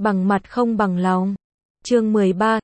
bằng mặt không bằng lòng. Chương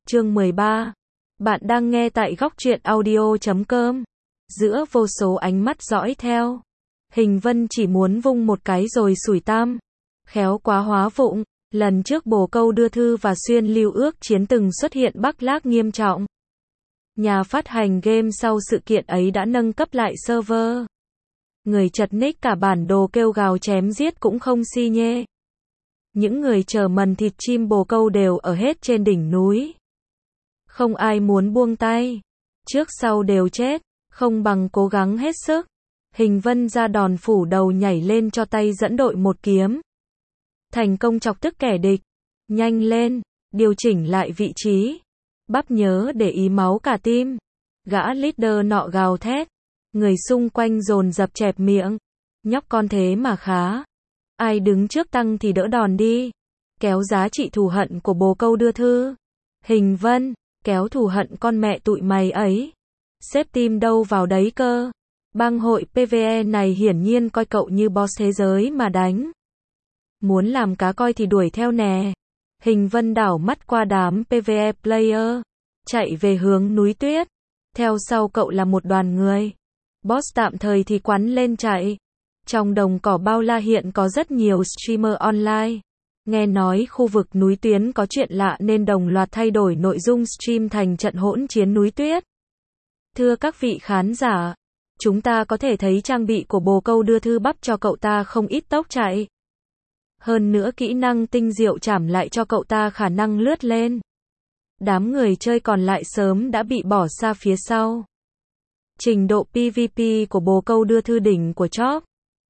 13. Bạn đang nghe tại góc truyện audio.com. Giữa vô số ánh mắt dõi theo, Hình Vân chỉ muốn vung một cái rồi xủi tam. Khéo quá hóa vụng, lần trước bồ câu đưa thư và xuyên lưu ước chiến từng xuất hiện Bắc Lác nghiêm trọng. Nhà phát hành game sau sự kiện ấy đã nâng cấp lại server. Người chật ních cả bản đồ kêu gào chém giết cũng không si nhê. Những người chờ mần thịt chim bồ câu đều ở hết trên đỉnh núi. Không ai muốn buông tay. Trước sau đều chết, không bằng cố gắng hết sức. Hình Vân ra đòn phủ đầu nhảy lên cho tay dẫn đội một kiếm. Thành công chọc tức kẻ địch. Nhanh lên, điều chỉnh lại vị trí. Bắp nhớ để ý máu cả tim. Gã leader nọ gào thét. Người xung quanh dồn dập chẹp miệng. Nhóc con thế mà khá. Ai đứng trước tăng thì đỡ đòn đi. Kéo giá trị thù hận của bồ câu đưa thư. Hình Vân, kéo thù hận con mẹ tụi mày ấy. Xếp team đâu vào đấy cơ. Bang hội PvE này hiển nhiên coi cậu như boss thế giới mà đánh. Muốn làm cá coi thì đuổi theo nè. Hình Vân đảo mắt qua đám PvE player. Chạy về hướng núi tuyết. Theo sau cậu là một đoàn người. Boss tạm thời thì quắn lên chạy. Trong đồng cỏ bao la hiện có rất nhiều streamer online. Nghe nói khu vực núi tuyến có chuyện lạ nên đồng loạt thay đổi nội dung stream thành trận hỗn chiến núi tuyết. Thưa các vị khán giả, chúng ta có thể thấy trang bị của bồ câu đưa thư bắp cho cậu ta không ít tốc chạy. Hơn nữa kỹ năng tinh diệu chảm lại cho cậu ta khả năng lướt lên. Đám người chơi còn lại sớm đã bị bỏ xa phía sau. Trình độ PvP của bồ câu đưa thư đỉnh của chóp.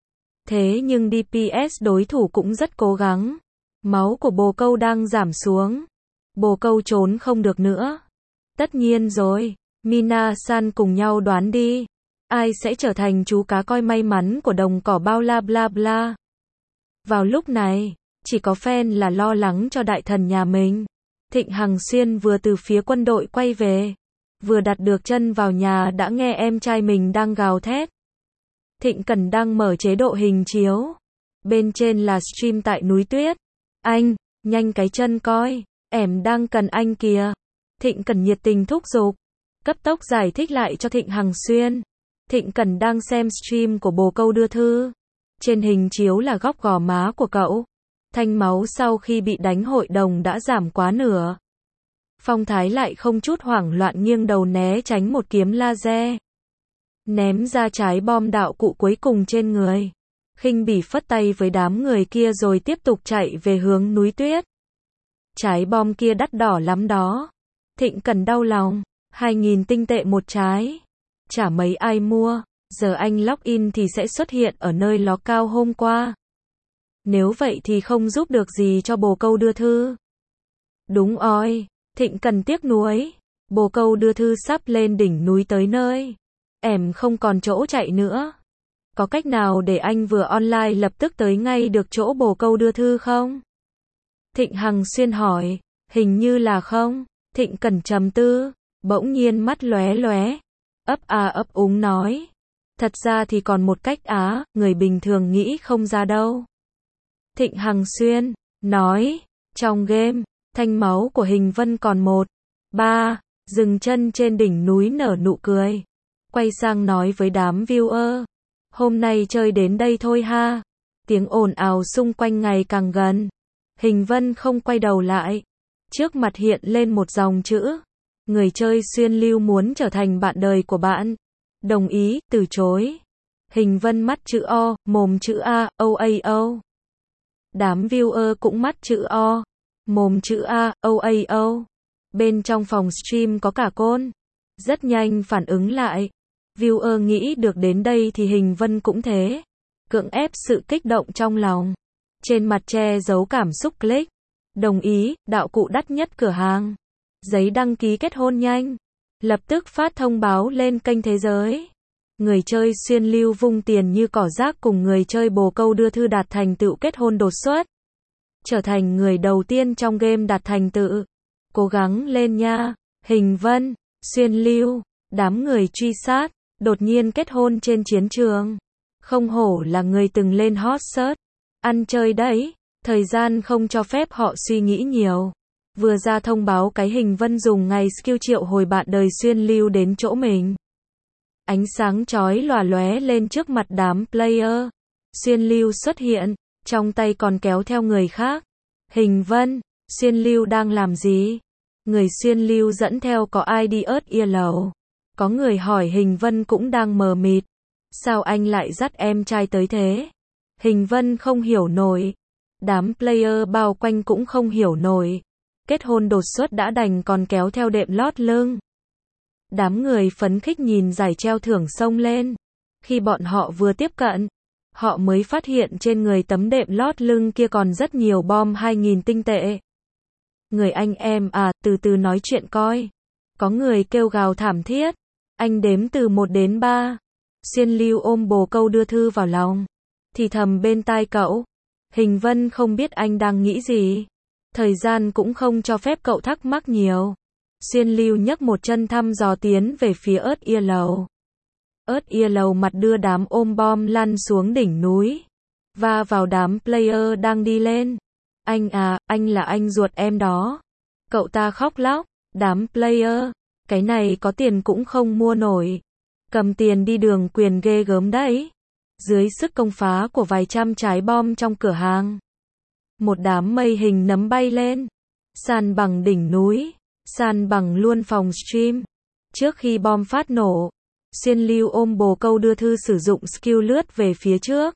Thế nhưng DPS đối thủ cũng rất cố gắng. Máu của bồ câu đang giảm xuống. Bồ câu trốn không được nữa. Tất nhiên rồi, Mina-san cùng nhau đoán đi. Ai sẽ trở thành chú cá coi may mắn của đồng cỏ bao la bla bla. Vào lúc này, chỉ có fan là lo lắng cho đại thần nhà mình. Thịnh Hằng Xuyên vừa từ phía quân đội quay về. Vừa đặt được chân vào nhà đã nghe em trai mình đang gào thét. Thịnh Cần đang mở chế độ hình chiếu. Bên trên là stream tại núi tuyết. Anh, nhanh cái chân coi, em đang cần anh kìa. Thịnh Cần nhiệt tình thúc giục. Cấp tốc giải thích lại cho Thịnh Hằng Xuyên. Thịnh Cần đang xem stream của bồ câu đưa thư. Trên hình chiếu là góc gò má của cậu. Thanh máu sau khi bị đánh hội đồng đã giảm quá nửa. Phong thái lại không chút hoảng loạn nghiêng đầu né tránh một kiếm laser. Ném ra trái bom đạo cụ cuối cùng trên người. Khinh bỉ phất tay với đám người kia rồi tiếp tục chạy về hướng núi tuyết. Trái bom kia đắt đỏ lắm đó. Thịnh Cần đau lòng. 2.000 tinh tệ một trái. Chả mấy ai mua. Giờ anh login thì sẽ xuất hiện ở nơi ló cao hôm qua. Nếu vậy thì không giúp được gì cho bồ câu đưa thư. Đúng oi. Thịnh Cần tiếc nuối. Bồ câu đưa thư sắp lên đỉnh núi tới nơi. Em không còn chỗ chạy nữa. Có cách nào để anh vừa online lập tức tới ngay được chỗ bồ câu đưa thư không? Thịnh Hằng Xuyên hỏi. Hình như là không. Thịnh Cần trầm tư. Bỗng nhiên mắt lóe lóe. Ấp úng nói. Thật ra thì còn một cách người bình thường nghĩ không ra đâu. Thịnh Hằng Xuyên nói. Trong game, thanh máu của Hình Vân còn 1-3. Dừng chân trên đỉnh núi nở nụ cười. Quay sang nói với đám viewer. Hôm nay chơi đến đây thôi ha. Tiếng ồn ào xung quanh ngày càng gần. Hình Vân không quay đầu lại. Trước mặt hiện lên một dòng chữ. Người chơi xuyên lưu muốn trở thành bạn đời của bạn. Đồng ý, từ chối. Hình Vân mắt chữ O, mồm chữ A, OAO. Đám viewer cũng mắt chữ O, mồm chữ A, OAO. Bên trong phòng stream có cả côn. Rất nhanh phản ứng lại. Viewer nghĩ được đến đây thì Hình Vân cũng thế. Cưỡng ép sự kích động trong lòng. Trên mặt che giấu cảm xúc click. Đồng ý, đạo cụ đắt nhất cửa hàng. Giấy đăng ký kết hôn nhanh. Lập tức phát thông báo lên kênh thế giới. Người chơi xuyên lưu vung tiền như cỏ rác cùng người chơi bồ câu đưa thư đạt thành tựu kết hôn đột xuất. Trở thành người đầu tiên trong game đạt thành tựu. Cố gắng lên nha. Hình Vân, xuyên lưu, đám người truy sát, đột nhiên kết hôn trên chiến trường. Không hổ là người từng lên hot search. Ăn chơi đấy. Thời gian không cho phép họ suy nghĩ nhiều. Vừa ra thông báo cái Hình Vân dùng ngay skill triệu hồi bạn đời Xuyên Lưu đến chỗ mình. Ánh sáng chói lòa lóe lên trước mặt đám player. Xuyên Lưu xuất hiện, trong tay còn kéo theo người khác. Hình Vân, Xuyên Lưu đang làm gì? Người Xuyên Lưu dẫn theo có ID ớt yellow. Có người hỏi Hình Vân cũng đang mờ mịt. Sao anh lại dắt em trai tới thế? Hình Vân không hiểu nổi. Đám player bao quanh cũng không hiểu nổi. Kết hôn đột xuất đã đành còn kéo theo đệm lót lưng. Đám người phấn khích nhìn giải treo thưởng xông lên. Khi bọn họ vừa tiếp cận, họ mới phát hiện trên người tấm đệm lót lưng kia còn rất nhiều bom 2.000 tinh tệ. Người anh em à, từ từ nói chuyện coi. Có người kêu gào thảm thiết. Anh đếm từ 1 đến 3. Xuyên Lưu ôm bồ câu đưa thư vào lòng. Thì thầm bên tai cậu. Hình Vân không biết anh đang nghĩ gì. Thời gian cũng không cho phép cậu thắc mắc nhiều. Xuyên Lưu nhấc một chân thăm dò tiến về phía ớt yellow. Ớt yellow mặt đưa đám ôm bom lăn xuống đỉnh núi. Va vào đám player đang đi lên. Anh à, anh là anh ruột em đó. Cậu ta khóc lóc. Đám player, cái này có tiền cũng không mua nổi. Cầm tiền đi đường quyền ghê gớm đấy. Dưới sức công phá của vài trăm trái bom trong cửa hàng. Một đám mây hình nấm bay lên. San bằng đỉnh núi. San bằng luôn phòng stream. Trước khi bom phát nổ, Xuyên Lưu ôm bồ câu đưa thư sử dụng skill lướt về phía trước.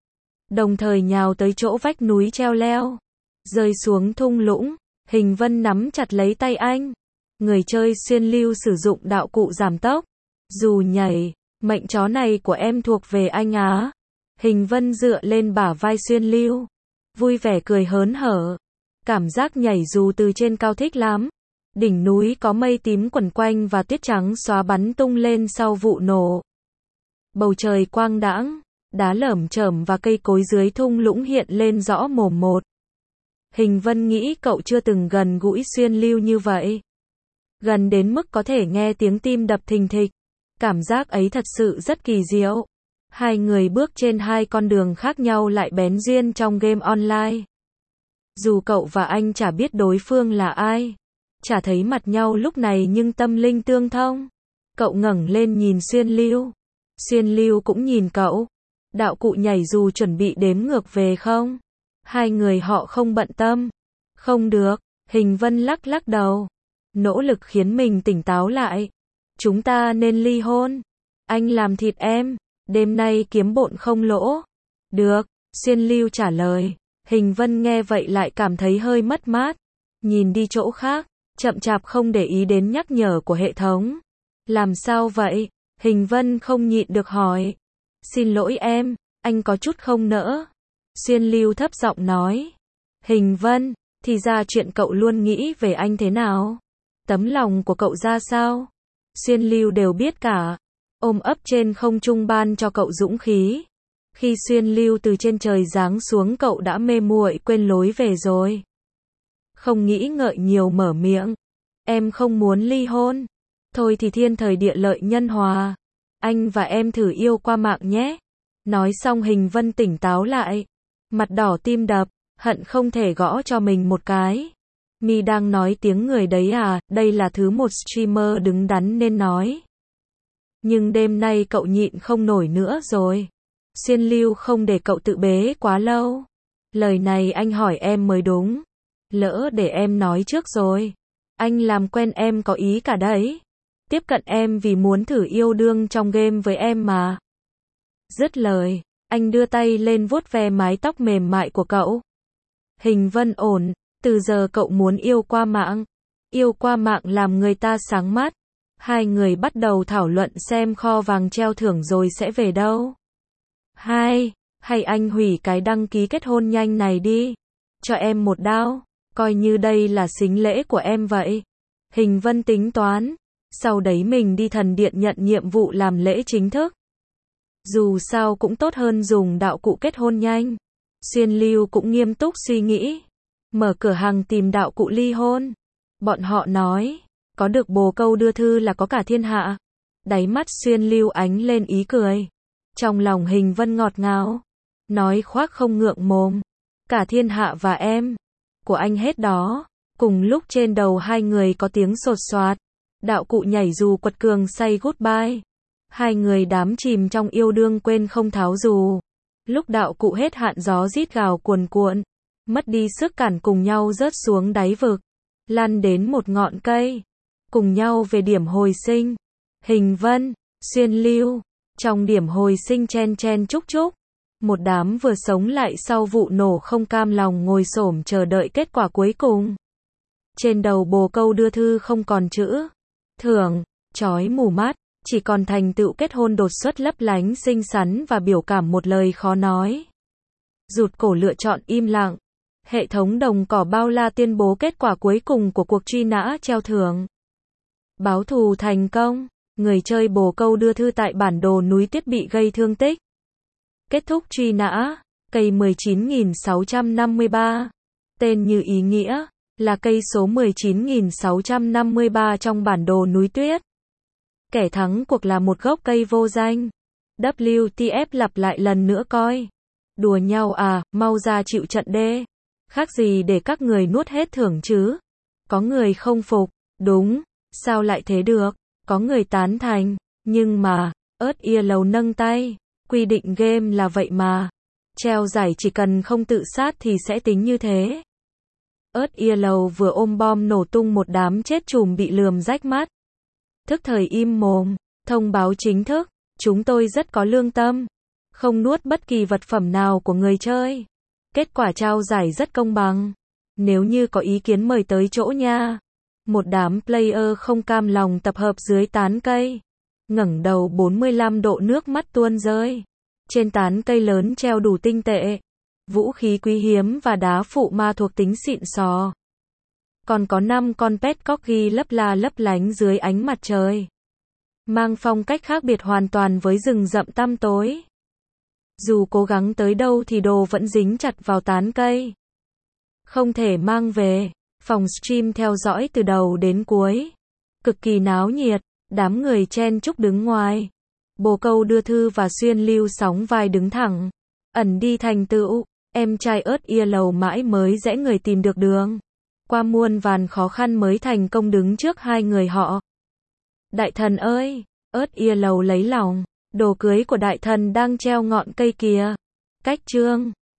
Đồng thời nhào tới chỗ vách núi treo leo. Rơi xuống thung lũng, Hình Vân nắm chặt lấy tay anh. Người chơi Xuyên Lưu sử dụng đạo cụ giảm tốc. Dù nhảy, mệnh chó này của em thuộc về anh á. Hình Vân dựa lên bả vai Xuyên Lưu. Vui vẻ cười hớn hở. Cảm giác nhảy dù từ trên cao thích lắm. Đỉnh núi có mây tím quẩn quanh và tuyết trắng xóa bắn tung lên sau vụ nổ. Bầu trời quang đãng, đá lởm chởm và cây cối dưới thung lũng hiện lên rõ mồn một. Hình Vân nghĩ cậu chưa từng gần gũi Xuyên Lưu như vậy. Gần đến mức có thể nghe tiếng tim đập thình thịch. Cảm giác ấy thật sự rất kỳ diệu. Hai người bước trên hai con đường khác nhau lại bén duyên trong game online. Dù cậu và anh chả biết đối phương là ai, chả thấy mặt nhau lúc này nhưng tâm linh tương thông. Cậu ngẩng lên nhìn Xuyên Lưu. Xuyên Lưu cũng nhìn cậu. Đạo cụ nhảy dù chuẩn bị đếm ngược về không? Hai người họ không bận tâm. Không được, Hình Vân lắc lắc đầu. Nỗ lực khiến mình tỉnh táo lại. Chúng ta nên ly hôn. Anh làm thịt em. Đêm nay kiếm bộn không lỗ. Được, Xuyên Lưu trả lời. Hình Vân nghe vậy lại cảm thấy hơi mất mát. Nhìn đi chỗ khác, chậm chạp không để ý đến nhắc nhở của hệ thống. Làm sao vậy? Hình Vân không nhịn được hỏi. Xin lỗi em, anh có chút không nỡ. Xuyên Lưu thấp giọng nói. Hình Vân, thì ra chuyện cậu luôn nghĩ về anh thế nào? Tấm lòng của cậu ra sao? Xuyên Lưu đều biết cả. Ôm ấp trên không trung ban cho cậu dũng khí. Khi Xuyên Lưu từ trên trời giáng xuống cậu đã mê muội quên lối về rồi. Không nghĩ ngợi nhiều mở miệng. Em không muốn ly hôn. Thôi thì thiên thời địa lợi nhân hòa. Anh và em thử yêu qua mạng nhé. Nói xong Hình Vân tỉnh táo lại. Mặt đỏ tim đập, hận không thể gõ cho mình một cái. Mi đang nói tiếng người đấy à, đây là thứ một streamer đứng đắn nên nói. Nhưng đêm nay cậu nhịn không nổi nữa rồi. Xuyên Lưu không để cậu tự bế quá lâu. Lời này anh hỏi em mới đúng. Lỡ để em nói trước rồi. Anh làm quen em có ý cả đấy. Tiếp cận em vì muốn thử yêu đương trong game với em mà. Dứt lời, anh đưa tay lên vuốt ve mái tóc mềm mại của cậu. Hình Vân ổn, từ giờ cậu muốn yêu qua mạng. Yêu qua mạng làm người ta sáng mắt. Hai người bắt đầu thảo luận xem kho vàng treo thưởng rồi sẽ về đâu. Hay anh hủy cái đăng ký kết hôn nhanh này đi. Cho em một đao. Coi như đây là sính lễ của em vậy. Hình Vân tính toán. Sau đấy mình đi thần điện nhận nhiệm vụ làm lễ chính thức. Dù sao cũng tốt hơn dùng đạo cụ kết hôn nhanh. Xuyên Lưu cũng nghiêm túc suy nghĩ. Mở cửa hàng tìm đạo cụ ly hôn. Bọn họ nói, có được bồ câu đưa thư là có cả thiên hạ. Đáy mắt Xuyên Lưu ánh lên ý cười. Trong lòng Hình Vân ngọt ngào. Nói khoác không ngượng mồm. cả thiên hạ và em của anh hết đó. Cùng lúc trên đầu hai người có tiếng sột soạt. Đạo cụ nhảy dù quật cường say goodbye. Hai người đắm chìm trong yêu đương quên không tháo dù. Lúc đạo cụ hết hạn gió rít gào cuồn cuộn. Mất đi sức cản cùng nhau rớt xuống đáy vực. Lăn đến một ngọn cây. Cùng nhau về điểm hồi sinh. Hình Vân, Xuyên Lưu. Trong điểm hồi sinh chen chen chúc chúc. Một đám vừa sống lại sau vụ nổ không cam lòng ngồi xổm chờ đợi kết quả cuối cùng. Trên đầu bồ câu đưa thư không còn chữ thưởng, chói mù mắt, chỉ còn thành tựu kết hôn đột xuất lấp lánh xinh xắn và biểu cảm một lời khó nói. Rụt cổ lựa chọn im lặng. Hệ thống đồng cỏ bao la tuyên bố kết quả cuối cùng của cuộc truy nã treo thưởng. Báo thù thành công, người chơi bồ câu đưa thư tại bản đồ núi tuyết bị gây thương tích. Kết thúc truy nã, cây 19.653. Tên như ý nghĩa, là cây số 19.653 trong bản đồ núi tuyết. Kẻ thắng cuộc là một gốc cây vô danh. WTF lặp lại lần nữa coi. Đùa nhau à, mau ra chịu trận đê. Khác gì để các người nuốt hết thưởng chứ. Có người không phục, đúng, sao lại thế được. Có người tán thành, nhưng mà, ớt yellow nâng tay. Quy định game là vậy mà. Treo giải chỉ cần không tự sát thì sẽ tính như thế. ớt yellow vừa ôm bom nổ tung một đám chết chùm bị lườm rách mắt. Thức thời im mồm. Thông báo chính thức. Chúng tôi rất có lương tâm. Không nuốt bất kỳ vật phẩm nào của người chơi. Kết quả trao giải rất công bằng. Nếu như có ý kiến mời tới chỗ nha. Một đám player không cam lòng tập hợp dưới tán cây. Ngẩng đầu 45 độ nước mắt tuôn rơi. Trên tán cây lớn treo đủ tinh tệ. Vũ khí quý hiếm và đá phụ ma thuộc tính xịn sò. Còn có 5 con pet corgi lấp la lấp lánh dưới ánh mặt trời. Mang phong cách khác biệt hoàn toàn với rừng rậm tăm tối. Dù cố gắng tới đâu thì đồ vẫn dính chặt vào tán cây. Không thể mang về. Phòng stream theo dõi từ đầu đến cuối. Cực kỳ náo nhiệt. Đám người chen chúc đứng ngoài. Bồ câu đưa thư và Xuyên Lưu sóng vai đứng thẳng. Ẩn đi thành tựu. Em trai ớt yellow mãi mới rẽ người tìm được đường. Qua muôn vàn khó khăn mới thành công đứng trước hai người họ. Đại thần ơi! Ớt yellow lấy lòng. Đồ cưới của đại thần đang treo ngọn cây kìa. Cách chương.